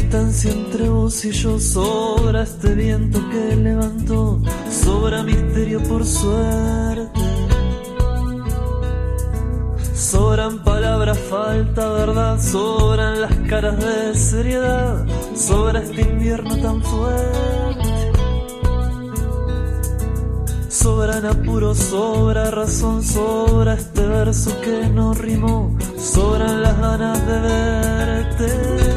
distancia entre vos y yo, sobra este viento que levantó, sobra misterio por suerte. Sobran palabras, falta verdad, sobran las caras de seriedad, sobra este invierno tan fuerte. Sobran apuros, sobra razón, sobra este verso que no rimó, sobran las ganas de verte.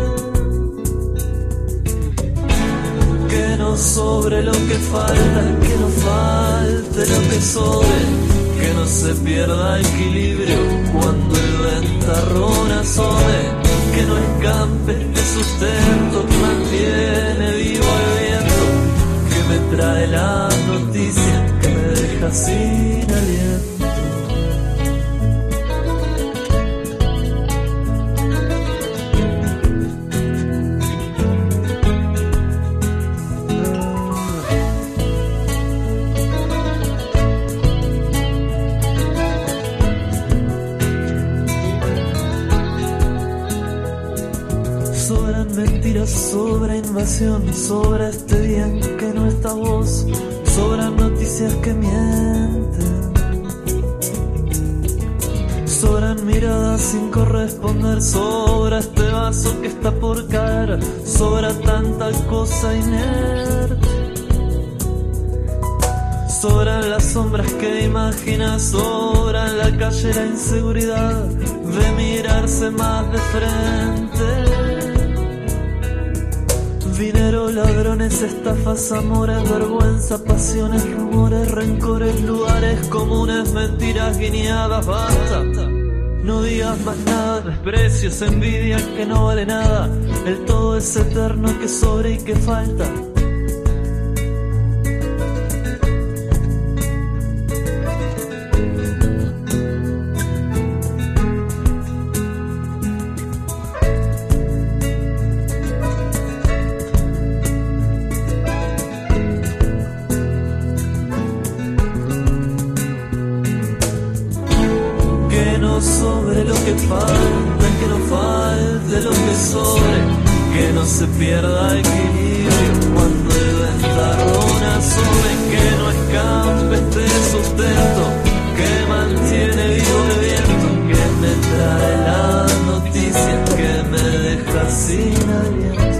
Que no sobre lo que falta, que no falte lo que sobre, que no se pierda equilibrio cuando el ventarrón asome, que no escampe este sustento que mantiene vivo el viento, que me trae la noticia que me deja sin aliento. Sobran mentiras, sobra invasión, sobra este bien que no está vos, sobran noticias que mienten, sobran miradas sin corresponder, sobra este vaso que está por caer, sobra tanta cosa inerte. Sobran las sombras que imaginas, sobran la calle la inseguridad de mirarse más de frente. Dinero, ladrones, estafas, amores, vergüenza, pasiones, rumores, rencores, lugares comunes, mentiras guiñadas, basta. No digas más nada, desprecios, envidia que no vale nada, el todo es eterno que sobra y que falta. Sobre lo que falta, que no falte lo que sobre, que no se pierda equilibrio cuando el ventarrón asome, que no escampe este sustento que mantiene vivo el viento, que me trae la noticia que me deja sin aliento.